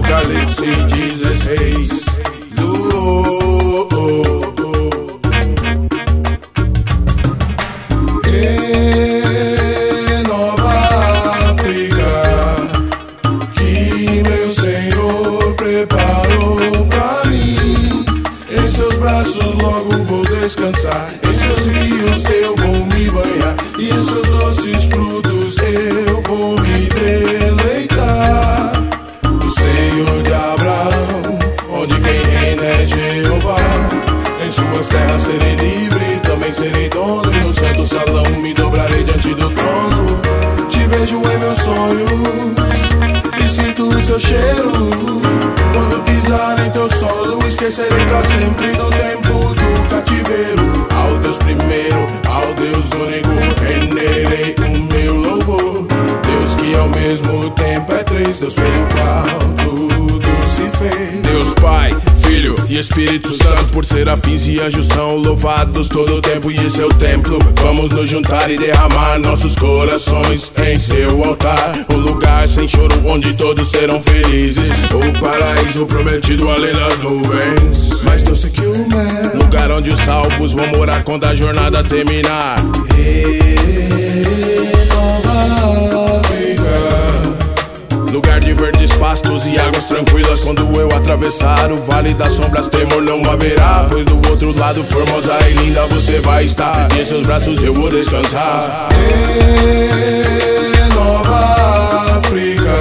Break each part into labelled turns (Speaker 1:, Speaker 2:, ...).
Speaker 1: Apocalipse 16.
Speaker 2: Nova África, que meu Senhor preparou pra mim. Em seus braços logo vou descansar, em seus rios eu vou me banhar, e em seus doces frutos eu vou me deleitar. O Senhor de Abraão, onde quem reina é Jeová. Em suas terras serei livre, também serei dono, e no santo salão me dobrarei diante do trono. Te vejo em meus sonhos e sinto o seu cheiro. Quando pisar em teu solo, esquecerei pra sempre do tempo do cativeiro. Ao Deus primeiro, ao Deus único, renderei o meu louvor. Deus que ao mesmo tempo é três, Deus pelo qual tudo se fez.
Speaker 1: Deus Pai, Filho e Espírito Santo, por serafins e anjos são louvados todo o tempo, e seu templo. Vamos nos juntar e derramar nossos corações em seu altar. Um lugar sem choro onde todos serão felizes, o paraíso prometido além das nuvens,
Speaker 2: mais doce que o mel.
Speaker 1: Lugar onde os salvos vão morar quando a jornada terminar.
Speaker 2: Nova África,
Speaker 1: lugar de verdes pastos e águas tranquilas. Quando eu atravessar o vale das sombras, temor não haverá, pois do outro lado, formosa e linda, você vai estar, e em seus braços eu vou descansar.
Speaker 2: Nova África,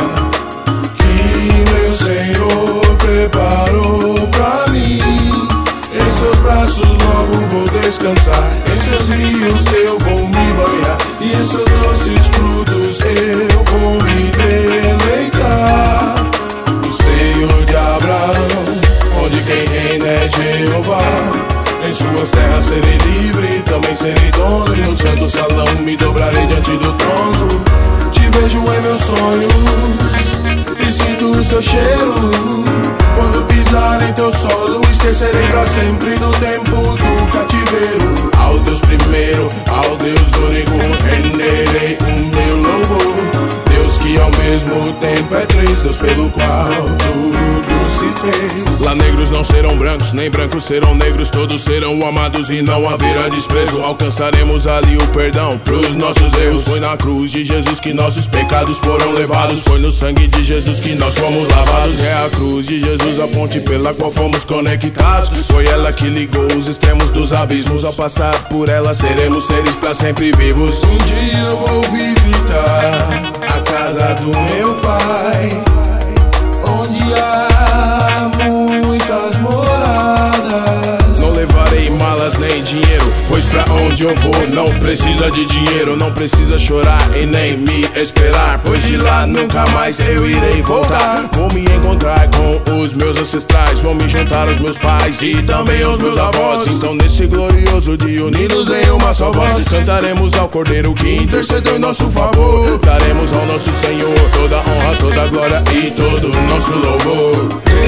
Speaker 2: que meu Senhor preparou pra mim. Em seus braços logo vou descansar, em seus rios eu vou me banhar, e em seus doces frutos eu vou me deleitar. O Senhor de Abraão, onde quem reina é Jeová. Em suas terras serei livre, também serei dono, e no santo salão me dobrarei diante do trono. Te vejo em meus sonhos e sinto o seu cheiro. Quando pisar em teu solo, esquecerei pra sempre do tempo do cativeiro. Ao Deus primeiro, ao Deus único, renderei o meu louvor. Deus que ao mesmo tempo é três, Deus pelo qual tudo se fez.
Speaker 1: Lá negros não serão brancos, nem brancos serão negros, todos serão amados e não haverá desprezo. Alcançaremos ali o perdão pros nossos erros. Foi na cruz de Jesus que nossos pecados foram levados, foi no sangue de Jesus que nós fomos lavados. É a cruz de Jesus a ponte pela qual fomos conectados, foi ela que ligou os extremos dos abismos. Ao passar por ela seremos seres pra sempre vivos.
Speaker 2: Um dia eu vou visitar a casa do meu pai, onde há muitas moradas.
Speaker 1: Não levarei malas nem dinheiro, pois pra onde eu vou não precisa de dinheiro. Não precisa chorar e nem me esperar, pois de lá nunca mais eu irei voltar. Vou me encontrar com os meus ancestrais, vou me juntar aos meus pais e também aos meus avós. Então nesse glorioso dia, unidos em uma só voz, cantaremos ao Cordeiro que intercedeu em nosso favor. Daremos ao nosso Senhor toda honra, toda glória e todo o nosso louvor.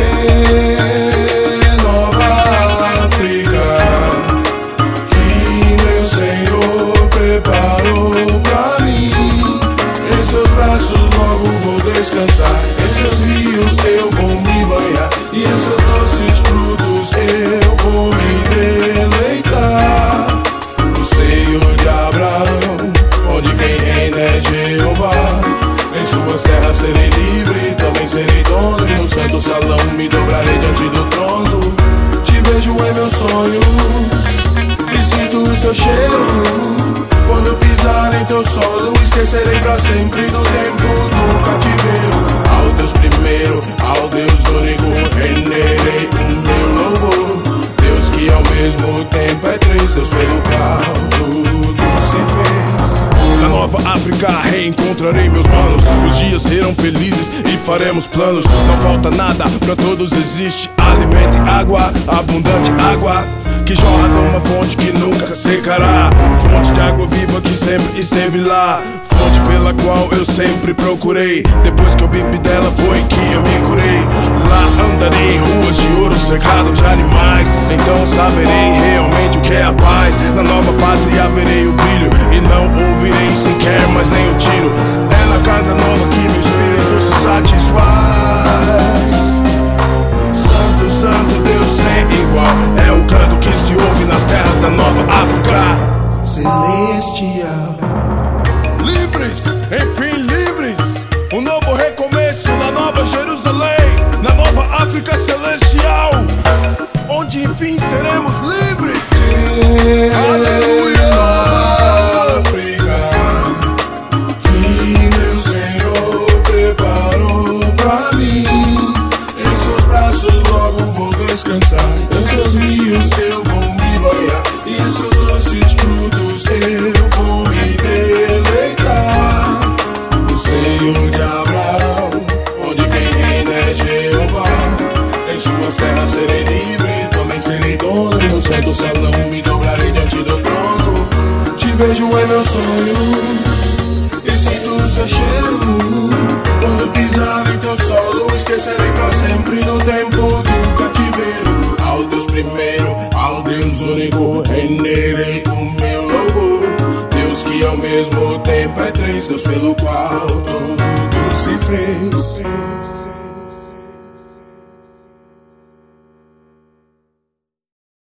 Speaker 2: Nova África, que meu Senhor preparou pra mim. Em seus braços logo vou descansar, em seus rios eu vou me banhar, e em seus doces frutos eu vou me deleitar. O Senhor de Abraão, onde quem reina é Jeová. Em suas terras serei livre, também serei dono, e no santo salão me dobrarei diante do trono. Te vejo em meus sonhos e sinto o seu cheiro. Quando pisar em teu solo, esquecerei pra sempre do tempo do cativeiro. Ao Deus primeiro, ao Deus único, renderei o meu louvor. Deus que ao mesmo tempo é três, Deus pelo qual tudo se fez.
Speaker 1: Na Nova África reencontrarei meus manos, os dias serão felizes e faremos planos. Não falta nada, pra todos existe alimento e água, abundante água que jorra numa fonte que nunca secará. Fonte de água viva que sempre esteve lá, fonte pela qual eu sempre procurei. Depois que eu bebi dela foi que eu me curei. Lá andarei em ruas de ouro cercado de animais, então saberei realmente o que é a paz. Na nova pátria verei o brilho e não ouvirei sequer mais nem o tiro. É na casa nova que meu espírito se satisfaz. enfim seremos livres.
Speaker 2: Aleluia, África, que meu Senhor preparou pra mim. Em seus braços logo vou descansar, em seus rios eu vou me banhar, e em seus doces frutos eu vou me deleitar. O Senhor de Abraão, onde quem reina é Jeová. Em suas terras serei livre, também serei dono. No santo salão me dobrarei diante do trono. Te vejo em meus sonhos e sinto o seu cheiro. Quando pisar em teu solo, esquecerei pra sempre do tempo do cativeiro. Ao Deus primeiro, ao Deus único, renderei o meu louvor. Deus que ao mesmo tempo é três, Deus pelo qual tudo se fez.